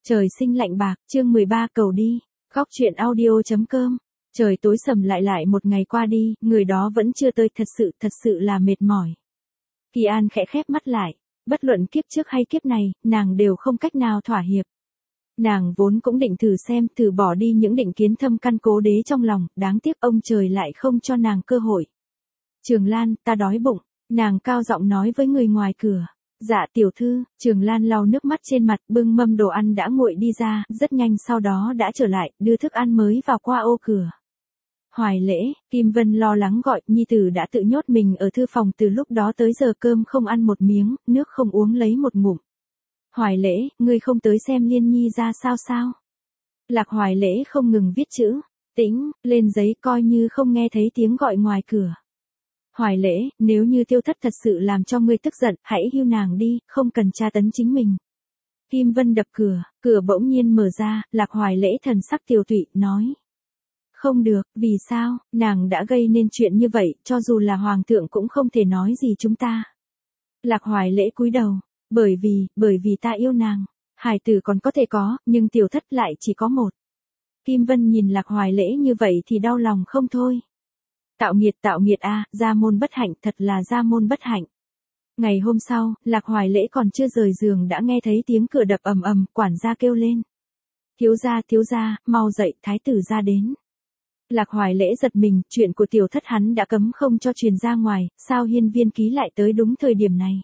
Trời sinh lạnh bạc, chương 13 cầu đi. Góc truyện audio.com. Trời tối sầm lại một ngày qua đi, người đó vẫn chưa tới, thật sự là mệt mỏi. Kỳ An khẽ khép mắt lại, bất luận kiếp trước hay kiếp này, nàng đều không cách nào thỏa hiệp. Nàng vốn cũng định thử bỏ đi những định kiến thâm căn cố đế trong lòng, đáng tiếc ông trời lại không cho nàng cơ hội. Trường Lan, ta đói bụng, nàng cao giọng nói với người ngoài cửa. Dạ tiểu thư, Trường Lan lau nước mắt trên mặt, bưng mâm đồ ăn đã nguội đi ra, rất nhanh sau đó đã trở lại, đưa thức ăn mới vào qua ô cửa. Hoài Lễ, Kim Vân lo lắng gọi, nhi tử đã tự nhốt mình ở thư phòng từ lúc đó tới giờ cơm không ăn một miếng, nước không uống lấy một ngụm. Hoài Lễ, ngươi không tới xem Liên Nhi ra sao? Lạc Hoài Lễ không ngừng viết chữ, tĩnh, lên giấy coi như không nghe thấy tiếng gọi ngoài cửa. Hoài Lễ, nếu như Tiêu Thất thật sự làm cho ngươi tức giận, hãy hưu nàng đi, không cần tra tấn chính mình. Kim Vân đập cửa, cửa bỗng nhiên mở ra, Lạc Hoài Lễ thần sắc tiều tụy, nói. Không được, vì sao, nàng đã gây nên chuyện như vậy, cho dù là hoàng thượng cũng không thể nói gì chúng ta. Lạc Hoài Lễ cúi đầu, bởi vì ta yêu nàng, hài tử còn có thể có, nhưng Tiểu Thất lại chỉ có một. Kim Vân nhìn Lạc Hoài Lễ như vậy thì đau lòng không thôi. Tạo nghiệt a, gia môn bất hạnh, thật là gia môn bất hạnh. Ngày hôm sau, Lạc Hoài Lễ còn chưa rời giường đã nghe thấy tiếng cửa đập ầm ầm, quản gia kêu lên. Thiếu gia, mau dậy, thái tử ra đến. Lạc Hoài Lễ giật mình, chuyện của Tiểu Thất hắn đã cấm không cho truyền ra ngoài, sao Hiên Viên Ký lại tới đúng thời điểm này?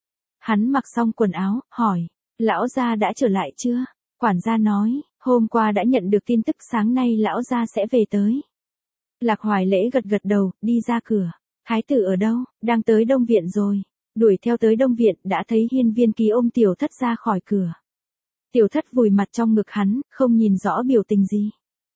Hắn mặc xong quần áo, hỏi, lão gia đã trở lại chưa? Quản gia nói, hôm qua đã nhận được tin tức, sáng nay lão gia sẽ về tới. Lạc Hoài Lễ gật đầu, đi ra cửa. Thái tử ở đâu? Đang tới Đông Viện rồi. Đuổi theo tới Đông Viện, đã thấy Hiên Viên Ký ôm Tiểu Thất ra khỏi cửa. Tiểu Thất vùi mặt trong ngực hắn, không nhìn rõ biểu tình gì.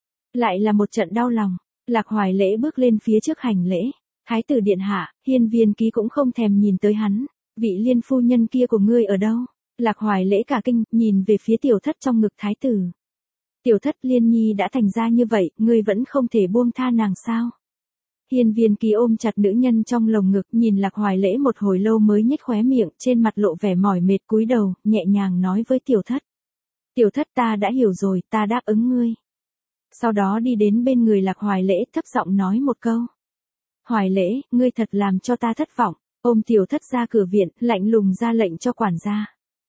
Lại là một trận đau lòng. Lạc Hoài Lễ bước lên phía trước hành lễ. Thái tử điện hạ, Hiên Viên Ký cũng không thèm nhìn tới hắn. Vị Liên phu nhân kia của ngươi ở đâu? Lạc Hoài Lễ cả kinh, nhìn về phía Tiểu Thất trong ngực thái tử. Tiểu Thất, Liên Nhi đã thành ra như vậy, ngươi vẫn không thể buông tha nàng sao? Hiên Viên Ký ôm chặt nữ nhân trong lồng ngực, nhìn Lạc Hoài Lễ một hồi lâu mới nhếch khóe miệng, trên mặt lộ vẻ mỏi mệt, cúi đầu, nhẹ nhàng nói với Tiểu Thất. Tiểu Thất, ta đã hiểu rồi, ta đáp ứng ngươi. Sau đó đi đến bên người Lạc Hoài Lễ, thấp giọng nói một câu. Hoài Lễ, ngươi thật làm cho ta thất vọng. Ôm Tiểu Thất ra cửa viện, lạnh lùng ra lệnh cho quản gia.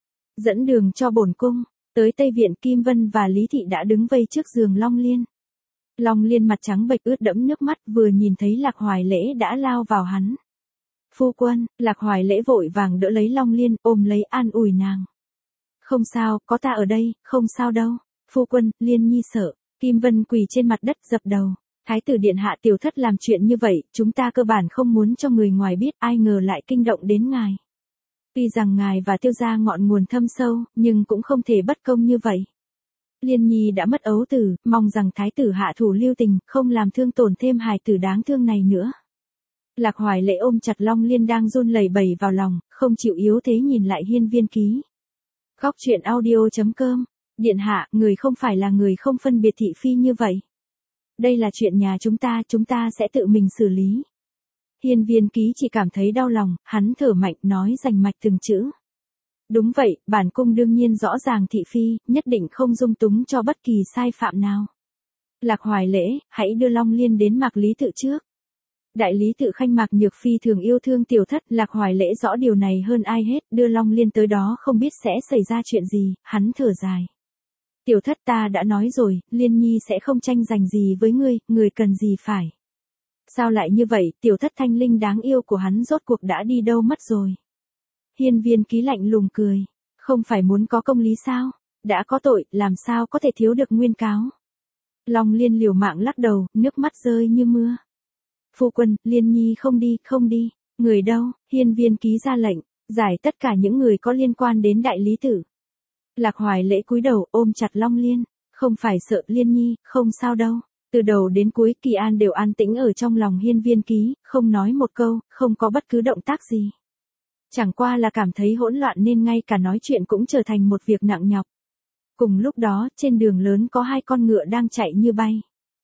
Dẫn đường cho bổn cung. Tới Tây Viện, Kim Vân và Lý Thị đã đứng vây trước giường Long Liên. Long Liên mặt trắng bệch ướt đẫm nước mắt, vừa nhìn thấy Lạc Hoài Lễ đã lao vào hắn. Phu quân, Lạc Hoài Lễ vội vàng đỡ lấy Long Liên, ôm lấy an ủi nàng. Không sao, có ta ở đây, không sao đâu. Phu quân, Liên Nhi sợ. Kim Vân quỳ trên mặt đất dập đầu. Thái tử điện hạ, Tiểu Thất làm chuyện như vậy, chúng ta cơ bản không muốn cho người ngoài biết, ai ngờ lại kinh động đến ngài. Tuy rằng ngài và Tiêu gia ngọn nguồn thâm sâu, nhưng cũng không thể bất công như vậy. Liên Nhi đã mất ấu tử, mong rằng thái tử hạ thủ lưu tình, không làm thương tổn thêm hài tử đáng thương này nữa. Lạc Hoài Lễ ôm chặt Long Liên đang run lẩy bẩy vào lòng, không chịu yếu thế nhìn lại Hiên Viên Ký. Góc truyện audio.com. Điện hạ, người không phải là người không phân biệt thị phi như vậy. Đây là chuyện nhà chúng ta sẽ tự mình xử lý. Hiên Viên Ký chỉ cảm thấy đau lòng, hắn thở mạnh nói rành mạch từng chữ. Đúng vậy, bản cung đương nhiên rõ ràng thị phi, nhất định không dung túng cho bất kỳ sai phạm nào. Lạc Hoài Lễ, hãy đưa Long Liên đến Mạc Lý Tự trước. Đại lý tự khanh Mạc Nhược Phi thường yêu thương Tiểu Thất, Lạc Hoài Lễ rõ điều này hơn ai hết, đưa Long Liên tới đó không biết sẽ xảy ra chuyện gì, hắn thở dài. Tiểu Thất, ta đã nói rồi, Liên Nhi sẽ không tranh giành gì với ngươi, người cần gì phải. Sao lại như vậy, Tiểu Thất thanh linh đáng yêu của hắn rốt cuộc đã đi đâu mất rồi. Hiên Viên Ký lạnh lùng cười. Không phải muốn có công lý sao? Đã có tội, làm sao có thể thiếu được nguyên cáo? Long Liên liều mạng lắc đầu, nước mắt rơi như mưa. Phu quân, Liên Nhi không đi. Người đâu? Hiên Viên Ký ra lệnh, giải tất cả những người có liên quan đến đại lý tự. Lạc Hoài Lễ cúi đầu ôm chặt Long Liên. Không phải sợ Liên Nhi, không sao đâu. Từ đầu đến cuối Kỳ An đều an tĩnh ở trong lòng Hiên Viên Ký, không nói một câu, không có bất cứ động tác gì. Chẳng qua là cảm thấy hỗn loạn nên ngay cả nói chuyện cũng trở thành một việc nặng nhọc. Cùng lúc đó, trên đường lớn có hai con ngựa đang chạy như bay.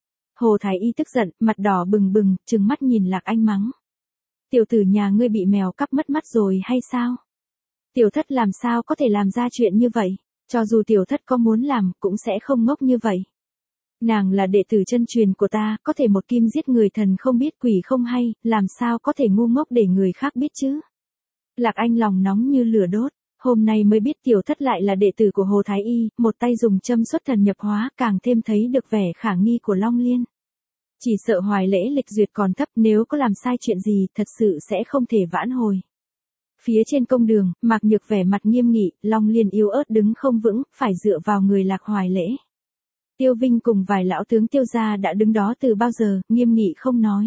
Hồ Thái Y tức giận, mặt đỏ bừng, trừng mắt nhìn Lạc Anh mắng. Tiểu tử nhà ngươi bị mèo cắp mất mắt rồi hay sao? Tiểu Thất làm sao có thể làm ra chuyện như vậy? Cho dù tiểu thất có muốn làm, cũng sẽ không ngốc như vậy. Nàng là đệ tử chân truyền của ta, có thể một kim giết người thần không biết quỷ không hay, làm sao có thể ngu ngốc để người khác biết chứ. Lạc Anh lòng nóng như lửa đốt, hôm nay mới biết tiểu thất lại là đệ tử của Hồ Thái Y, một tay dùng châm xuất thần nhập hóa, càng thêm thấy được vẻ khả nghi của Long Liên. Chỉ sợ Hoài Lễ lịch duyệt còn thấp, nếu có làm sai chuyện gì, thật sự sẽ không thể vãn hồi. Phía trên công đường, Mạc Nhược vẻ mặt nghiêm nghị, Long Liên yếu ớt đứng không vững, phải dựa vào người Lạc Hoài Lễ. Tiêu Vinh cùng vài lão tướng Tiêu gia đã đứng đó từ bao giờ, nghiêm nghị không nói.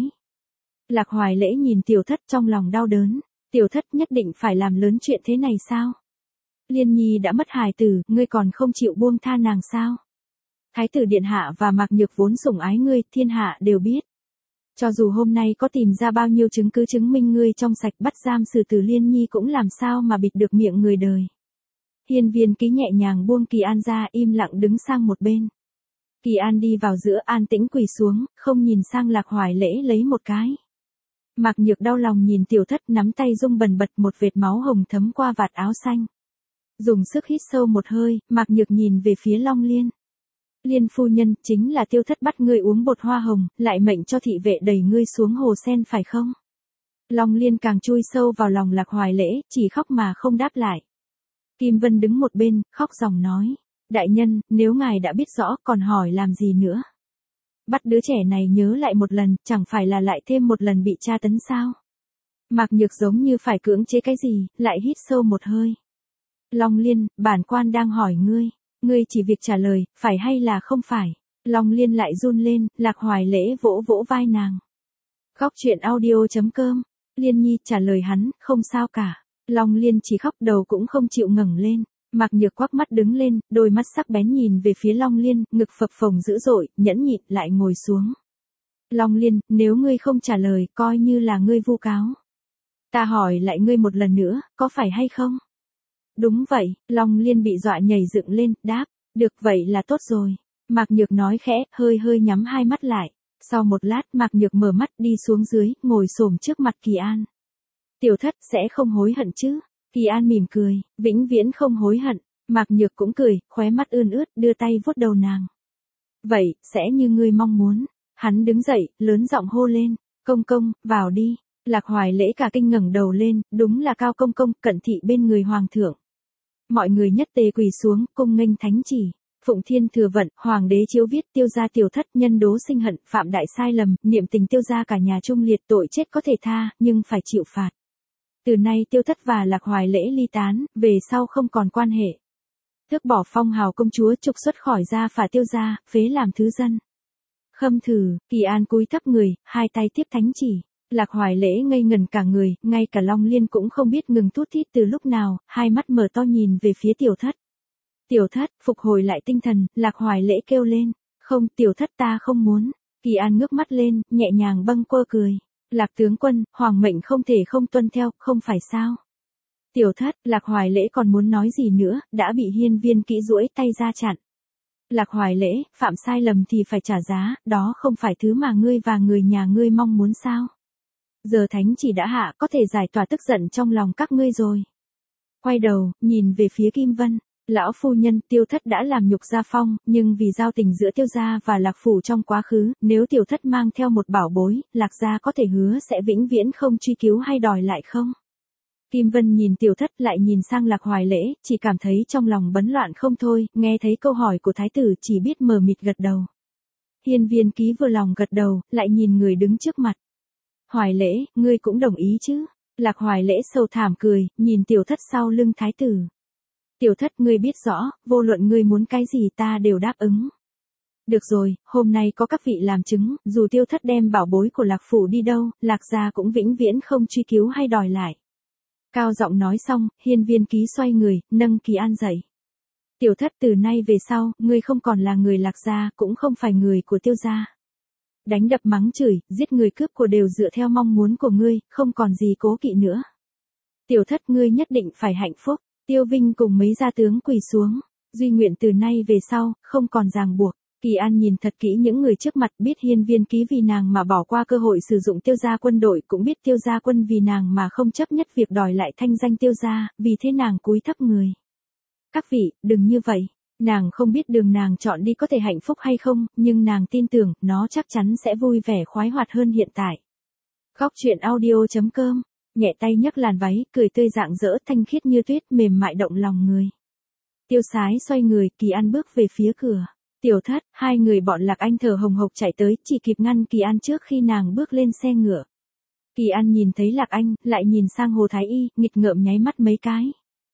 Lạc Hoài Lễ nhìn tiểu thất trong lòng đau đớn, tiểu thất nhất định phải làm lớn chuyện thế này sao? Liên Nhi đã mất hài tử, ngươi còn không chịu buông tha nàng sao? Thái tử điện hạ và Mạc Nhược vốn sủng ái ngươi, thiên hạ đều biết. Cho dù hôm nay có tìm ra bao nhiêu chứng cứ chứng minh ngươi trong sạch, bắt giam xử tử Liên Nhi cũng làm sao mà bịt được miệng người đời. Hiên Viên Ký nhẹ nhàng buông Kỳ An ra, im lặng đứng sang một bên. Kỳ An đi vào giữa, an tĩnh quỳ xuống, không nhìn sang Lạc Hoài Lễ lấy một cái. Mạc Nhược đau lòng nhìn tiểu thất, nắm tay rung bần bật, một vệt máu hồng thấm qua vạt áo xanh. Dùng sức hít sâu một hơi, Mạc Nhược nhìn về phía Long Liên. Liên phu nhân, chính là tiêu thất bắt ngươi uống bột hoa hồng, lại mệnh cho thị vệ đẩy ngươi xuống hồ sen phải không? Long Liên càng chui sâu vào lòng Lạc Hoài Lễ, chỉ khóc mà không đáp lại. Kim Vân đứng một bên, khóc ròng nói. Đại nhân, nếu ngài đã biết rõ, còn hỏi làm gì nữa? Bắt đứa trẻ này nhớ lại một lần, chẳng phải là lại thêm một lần bị tra tấn sao? Mạc Nhược giống như phải cưỡng chế cái gì, lại hít sâu một hơi. Long Liên, bản quan đang hỏi ngươi. Ngươi chỉ việc trả lời, phải hay là không phải. Long Liên lại run lên, Lạc Hoài Lễ vỗ vỗ vai nàng. Góc truyện audio.com. Liên Nhi trả lời hắn, không sao cả. Long Liên chỉ khóc, đầu cũng không chịu ngẩng lên. Mạc Nhược quắc mắt đứng lên, đôi mắt sắc bén nhìn về phía Long Liên, ngực phập phồng dữ dội, nhẫn nhịn lại ngồi xuống. Long Liên, nếu ngươi không trả lời, coi như là ngươi vu cáo. Ta hỏi lại ngươi một lần nữa, có phải hay không? Đúng vậy, Long Liên bị dọa nhảy dựng lên, đáp, được vậy là tốt rồi. Mạc Nhược nói khẽ, hơi hơi nhắm hai mắt lại. Sau một lát, Mạc Nhược mở mắt đi xuống dưới, ngồi xổm trước mặt Kỳ An. Tiểu thất sẽ không hối hận chứ? Kỳ An mỉm cười, vĩnh viễn không hối hận. Mạc Nhược cũng cười, khóe mắt ươn ướt, đưa tay vuốt đầu nàng. Vậy, sẽ như ngươi mong muốn. Hắn đứng dậy, lớn giọng hô lên, công công, vào đi. Lạc Hoài Lễ cả kinh ngẩng đầu lên, đúng là Cao công công, cận thị bên người hoàng thượng. Mọi người nhất tề quỳ xuống, cung nghênh thánh chỉ. Phụng Thiên thừa vận, hoàng đế chiếu viết, tiêu gia tiểu thất nhân đố sinh hận, phạm đại sai lầm, niệm tình tiêu gia cả nhà trung liệt, tội chết có thể tha, nhưng phải chịu phạt. Từ nay tiêu thất và Lạc Hoài Lễ ly tán, về sau không còn quan hệ. Tước bỏ phong hào công chúa, trục xuất khỏi gia phả tiêu gia, phế làm thứ dân. Khâm thử, Kỳ An cúi thấp người, hai tay tiếp thánh chỉ. Lạc Hoài Lễ ngây ngần cả người, ngay cả Long Liên cũng không biết ngừng thút thít từ lúc nào, hai mắt mở to nhìn về phía tiểu thất. Tiểu thất, phục hồi lại tinh thần, Lạc Hoài Lễ kêu lên. Không, tiểu thất ta không muốn. Kỳ An ngước mắt lên, nhẹ nhàng bâng quơ cười. Lạc tướng quân, hoàng mệnh không thể không tuân theo, không phải sao? Tiểu thất, Lạc Hoài Lễ còn muốn nói gì nữa, đã bị Hiên Viên Kỹ duỗi tay ra chặn. Lạc Hoài Lễ, phạm sai lầm thì phải trả giá, đó không phải thứ mà ngươi và người nhà ngươi mong muốn sao? Giờ thánh chỉ đã hạ, có thể giải tỏa tức giận trong lòng các ngươi rồi. Quay đầu, nhìn về phía Kim Vân. Lão phu nhân, tiêu thất đã làm nhục gia phong, nhưng vì giao tình giữa tiêu gia và Lạc phủ trong quá khứ, nếu tiểu thất mang theo một bảo bối, Lạc gia có thể hứa sẽ vĩnh viễn không truy cứu hay đòi lại không? Kim Vân nhìn tiểu thất lại nhìn sang Lạc Hoài Lễ, chỉ cảm thấy trong lòng bấn loạn không thôi, nghe thấy câu hỏi của thái tử chỉ biết mờ mịt gật đầu. Hiên Viên Ký vừa lòng gật đầu, lại nhìn người đứng trước mặt. Hoài Lễ, ngươi cũng đồng ý chứ? Lạc Hoài Lễ sầu thảm cười, nhìn tiểu thất sau lưng thái tử. Tiểu thất, ngươi biết rõ, vô luận ngươi muốn cái gì ta đều đáp ứng. Được rồi, hôm nay có các vị làm chứng, dù tiêu thất đem bảo bối của Lạc phủ đi đâu, Lạc gia cũng vĩnh viễn không truy cứu hay đòi lại. Cao giọng nói xong, Hiên Viên Ký xoay người, nâng Kỳ An dậy. Tiểu thất, từ nay về sau, ngươi không còn là người Lạc gia, cũng không phải người của tiêu gia. Đánh đập mắng chửi, giết người cướp của đều dựa theo mong muốn của ngươi, không còn gì cố kỵ nữa. Tiểu thất, ngươi nhất định phải hạnh phúc. Tiêu Vinh cùng mấy gia tướng quỳ xuống. Duy nguyện từ nay về sau, không còn ràng buộc. Kỳ An nhìn thật kỹ những người trước mặt, biết Hiên Viên Ký vì nàng mà bỏ qua cơ hội sử dụng tiêu gia quân đội, cũng biết tiêu gia quân vì nàng mà không chấp nhất việc đòi lại thanh danh tiêu gia, vì thế nàng cúi thấp người. Các vị, đừng như vậy. Nàng không biết đường nàng chọn đi có thể hạnh phúc hay không, nhưng nàng tin tưởng, nó chắc chắn sẽ vui vẻ khoái hoạt hơn hiện tại. Góc truyện audio.com, nhẹ tay nhấc làn váy, cười tươi rạng rỡ, thanh khiết như tuyết, mềm mại động lòng người. Tiêu Sái xoay người, Kỳ An bước về phía cửa. Tiểu Thất, hai người bọn Lạc Anh thở hồng hộc chạy tới, chỉ kịp ngăn Kỳ An trước khi nàng bước lên xe ngựa. Kỳ An nhìn thấy Lạc Anh, lại nhìn sang Hồ Thái Y, nghịch ngợm nháy mắt mấy cái.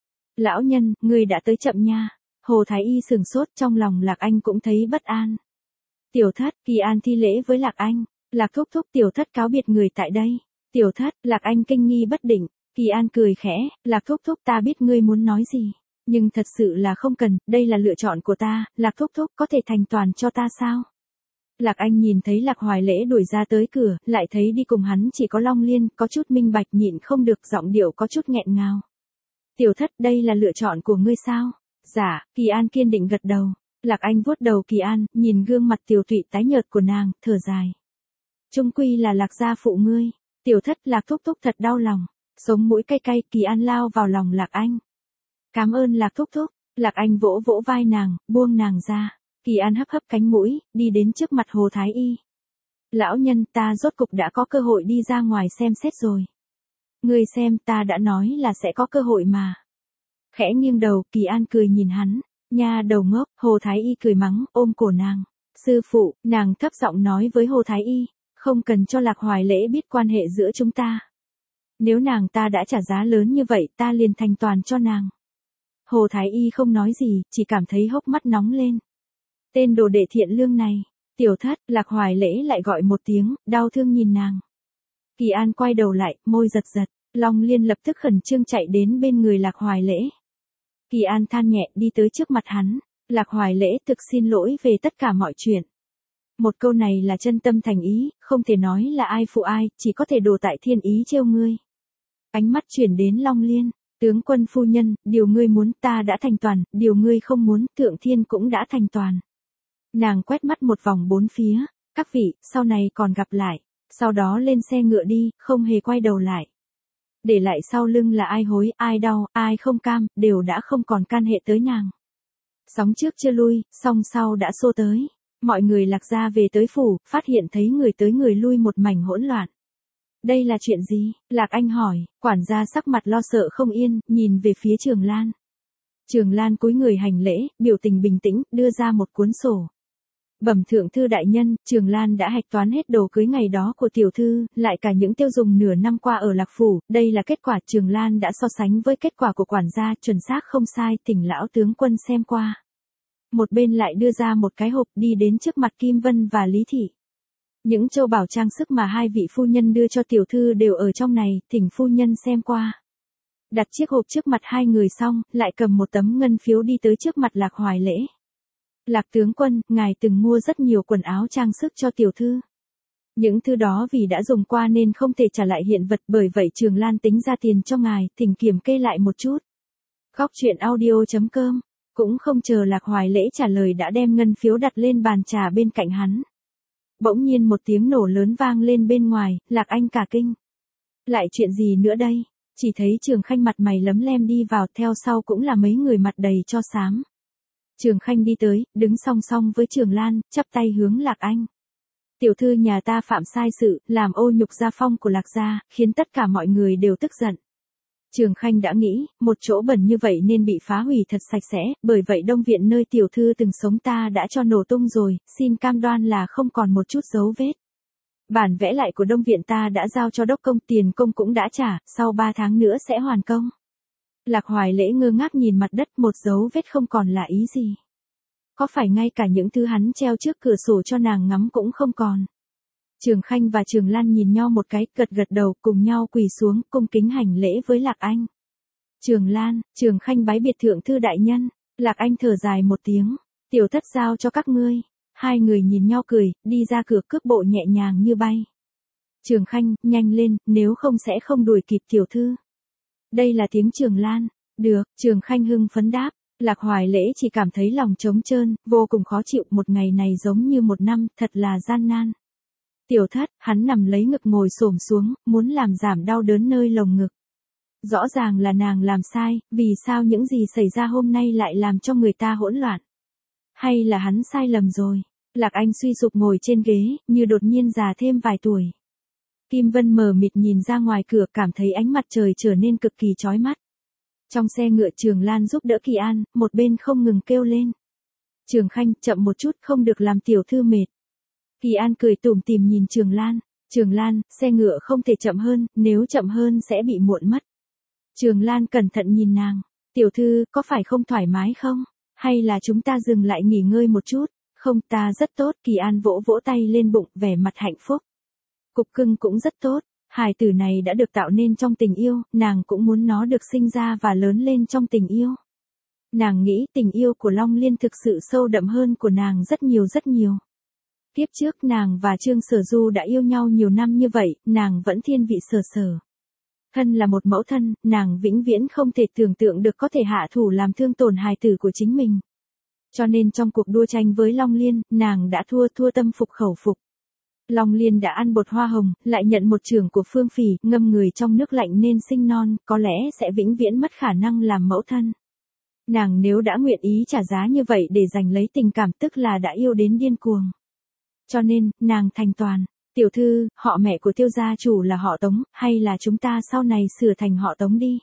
Lão nhân, người đã tới chậm nha. Hồ Thái Y sừng sốt, trong lòng Lạc Anh cũng thấy bất an. Tiểu Thất, Kỳ An thi lễ với Lạc Anh. Lạc thúc thúc, Tiểu Thất cáo biệt người tại đây. Tiểu Thất, Lạc Anh kinh nghi bất định. Kỳ An cười khẽ, Lạc thúc thúc, ta biết ngươi muốn nói gì. Nhưng thật sự là không cần, đây là lựa chọn của ta, Lạc thúc thúc có thể thành toàn cho ta sao? Lạc Anh nhìn thấy Lạc Hoài Lễ đuổi ra tới cửa, lại thấy đi cùng hắn chỉ có Long Liên, có chút minh bạch, nhịn không được, giọng điệu có chút nghẹn ngào. Tiểu Thất, đây là lựa chọn của ngươi sao? Dạ, Kỳ An kiên định gật đầu. Lạc Anh vuốt đầu Kỳ An, nhìn gương mặt tiều tụy tái nhợt của nàng, thở dài. Chung quy là Lạc gia phụ ngươi. Tiểu Thất, Lạc thúc thúc thật đau lòng. Sống mũi cay cay, Kỳ An lao vào lòng Lạc Anh. Cảm ơn Lạc thúc thúc. Lạc Anh vỗ vỗ vai nàng, buông nàng ra. Kỳ An hấp hấp cánh mũi, đi đến trước mặt Hồ Thái Y. Lão nhân, ta rốt cục đã có cơ hội đi ra ngoài xem xét rồi. Ngươi xem, ta đã nói là sẽ có cơ hội mà. Khẽ nghiêng đầu, Kỳ An cười nhìn hắn. Nha đầu ngốc, Hồ Thái Y cười mắng, ôm cổ nàng. Sư phụ, nàng thấp giọng nói với Hồ Thái Y. Không cần cho Lạc Hoài Lễ biết quan hệ giữa chúng ta. Nếu nàng ta đã trả giá lớn như vậy, ta liền thành toàn cho nàng. Hồ Thái Y không nói gì, chỉ cảm thấy hốc mắt nóng lên. Tên đồ đệ thiện lương này. Tiểu Thất, Lạc Hoài Lễ lại gọi một tiếng, đau thương nhìn nàng. Kỳ An quay đầu lại, môi giật giật. Long Liên lập tức khẩn trương chạy đến bên người Lạc Hoài Lễ. Kỳ An than nhẹ, đi tới trước mặt hắn. Lạc Hoài Lễ thực xin lỗi về tất cả mọi chuyện. Một câu này là chân tâm thành ý, không thể nói là ai phụ ai, chỉ có thể đổ tại thiên ý trêu ngươi. Ánh mắt chuyển đến Long Liên. Tướng quân phu nhân, điều ngươi muốn ta đã thành toàn, điều ngươi không muốn, Thượng Thiên cũng đã thành toàn. Nàng quét mắt một vòng bốn phía. Các vị, sau này còn gặp lại. Sau đó lên xe ngựa đi, không hề quay đầu lại. Để lại sau lưng là ai hối, ai đau, ai không cam, đều đã không còn can hệ tới nàng. Sóng trước chưa lui, song sau đã xô tới. Mọi người Lạc gia về tới phủ, phát hiện thấy người tới người lui một mảnh hỗn loạn. Đây là chuyện gì? Lạc Anh hỏi, quản gia sắc mặt lo sợ không yên, nhìn về phía Trường Lan. Trường Lan cúi người hành lễ, biểu tình bình tĩnh, đưa ra một cuốn sổ. Bẩm thượng thư đại nhân, Trường Lan đã hạch toán hết đồ cưới ngày đó của tiểu thư, lại cả những tiêu dùng nửa năm qua ở Lạc phủ, đây là kết quả. Trường Lan đã so sánh với kết quả của quản gia, chuẩn xác không sai, thỉnh lão tướng quân xem qua. Một bên lại đưa ra một cái hộp, đi đến trước mặt Kim Vân và Lý Thị. Những châu bảo trang sức mà hai vị phu nhân đưa cho tiểu thư đều ở trong này, thỉnh phu nhân xem qua. Đặt chiếc hộp trước mặt hai người xong, lại cầm một tấm ngân phiếu đi tới trước mặt Lạc Hoài Lễ. Lạc tướng quân, ngài từng mua rất nhiều quần áo trang sức cho tiểu thư. Những thứ đó vì đã dùng qua nên không thể trả lại hiện vật, bởi vậy Trường Lan tính ra tiền cho ngài, thỉnh kiểm kê lại một chút. Góc truyện audio.com, cũng không chờ Lạc Hoài Lễ trả lời đã đem ngân phiếu đặt lên bàn trà bên cạnh hắn. Bỗng nhiên một tiếng nổ lớn vang lên bên ngoài, Lạc Anh cả kinh. Lại chuyện gì nữa đây? Chỉ thấy Trường Khanh mặt mày lấm lem đi vào, theo sau cũng là mấy người mặt đầy tro xám. Trường Khanh đi tới, đứng song song với Trường Lan, chắp tay hướng Lạc Anh. Tiểu thư nhà ta phạm sai sự, làm ô nhục gia phong của Lạc gia, khiến tất cả mọi người đều tức giận. Trường Khanh đã nghĩ, một chỗ bẩn như vậy nên bị phá hủy thật sạch sẽ, bởi vậy Đông Viện nơi tiểu thư từng sống ta đã cho nổ tung rồi, xin cam đoan là không còn một chút dấu vết. Bản vẽ lại của Đông Viện ta đã giao cho đốc công, tiền công cũng đã trả, sau 3 tháng nữa sẽ hoàn công. Lạc Hoài Lễ ngơ ngác nhìn mặt đất, một dấu vết không còn là ý gì. Có phải ngay cả những thứ hắn treo trước cửa sổ cho nàng ngắm cũng không còn. Trường Khanh và Trường Lan nhìn nhau một cái, gật gật đầu, cùng nhau quỳ xuống, cung kính hành lễ với Lạc Anh. Trường Lan, Trường Khanh bái biệt thượng thư đại nhân. Lạc Anh thở dài một tiếng. Tiểu Thất giao cho các ngươi. Hai người nhìn nhau cười, đi ra cửa, cước bộ nhẹ nhàng như bay. Trường Khanh, nhanh lên, nếu không sẽ không đuổi kịp tiểu thư. Đây là tiếng Trường Lan. Được, Trường Khanh hưng phấn đáp. Lạc Hoài Lễ chỉ cảm thấy lòng trống trơn, vô cùng khó chịu, một ngày này giống như một năm, thật là gian nan. Tiểu Thất, hắn nằm lấy ngực ngồi xổm xuống, muốn làm giảm đau đớn nơi lồng ngực. Rõ ràng là nàng làm sai, vì sao những gì xảy ra hôm nay lại làm cho người ta hỗn loạn? Hay là hắn sai lầm rồi? Lạc Anh suy sụp ngồi trên ghế, như đột nhiên già thêm vài tuổi. Kim Vân mờ mịt nhìn ra ngoài cửa, cảm thấy ánh mặt trời trở nên cực kỳ chói mắt. Trong xe ngựa Trường Lan giúp đỡ Kỳ An, một bên không ngừng kêu lên. Trường Khanh, chậm một chút, không được làm tiểu thư mệt. Kỳ An cười tủm tỉm nhìn Trường Lan. Trường Lan, xe ngựa không thể chậm hơn, nếu chậm hơn sẽ bị muộn mất. Trường Lan cẩn thận nhìn nàng. Tiểu thư, có phải không thoải mái không? Hay là chúng ta dừng lại nghỉ ngơi một chút? Không, ta rất tốt. Kỳ An vỗ vỗ tay lên bụng, vẻ mặt hạnh phúc. Cục cưng cũng rất tốt. Hài tử này đã được tạo nên trong tình yêu, nàng cũng muốn nó được sinh ra và lớn lên trong tình yêu. Nàng nghĩ tình yêu của Long Liên thực sự sâu đậm hơn của nàng rất nhiều rất nhiều. Kiếp trước nàng và Trương Sở Du đã yêu nhau nhiều năm như vậy, nàng vẫn thiên vị Sở Sở. Thân là một mẫu thân, nàng vĩnh viễn không thể tưởng tượng được có thể hạ thủ làm thương tổn hài tử của chính mình. Cho nên trong cuộc đua tranh với Long Liên, nàng đã thua tâm phục khẩu phục. Long Liên đã ăn bột hoa hồng, lại nhận một chưởng của Phương Phỉ, ngâm người trong nước lạnh nên sinh non, có lẽ sẽ vĩnh viễn mất khả năng làm mẫu thân. Nàng nếu đã nguyện ý trả giá như vậy để giành lấy tình cảm, tức là đã yêu đến điên cuồng. Cho nên, nàng thành toàn. Tiểu thư, họ mẹ của Tiêu gia chủ là họ Tống, hay là chúng ta sau này sửa thành họ Tống đi?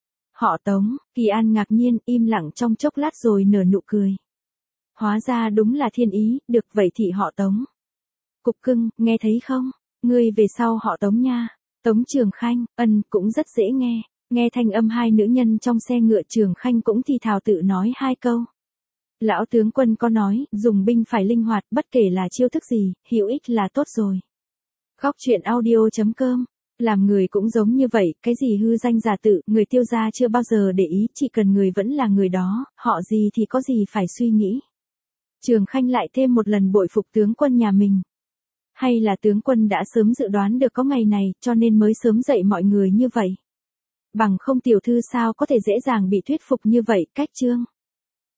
Họ Tống, Kỳ An ngạc nhiên, im lặng trong chốc lát rồi nở nụ cười. Hóa ra đúng là thiên ý, được vậy thì họ Tống. Cục cưng, nghe thấy không? Ngươi về sau họ Tống nha. Tống Trường Khanh, cũng rất dễ nghe. Nghe thanh âm hai nữ nhân trong xe ngựa, Trường Khanh cũng thì thào tự nói hai câu. Lão tướng quân có nói, dùng binh phải linh hoạt, bất kể là chiêu thức gì, hữu ích là tốt rồi. Góc truyện audio.com. Làm người cũng giống như vậy, cái gì hư danh giả tự, người Tiêu gia chưa bao giờ để ý, chỉ cần người vẫn là người đó, họ gì thì có gì phải suy nghĩ. Trường Khanh lại thêm một lần bội phục tướng quân nhà mình. Hay là tướng quân đã sớm dự đoán được có ngày này, cho nên mới sớm dạy mọi người như vậy. Bằng không tiểu thư sao có thể dễ dàng bị thuyết phục như vậy, cách chương.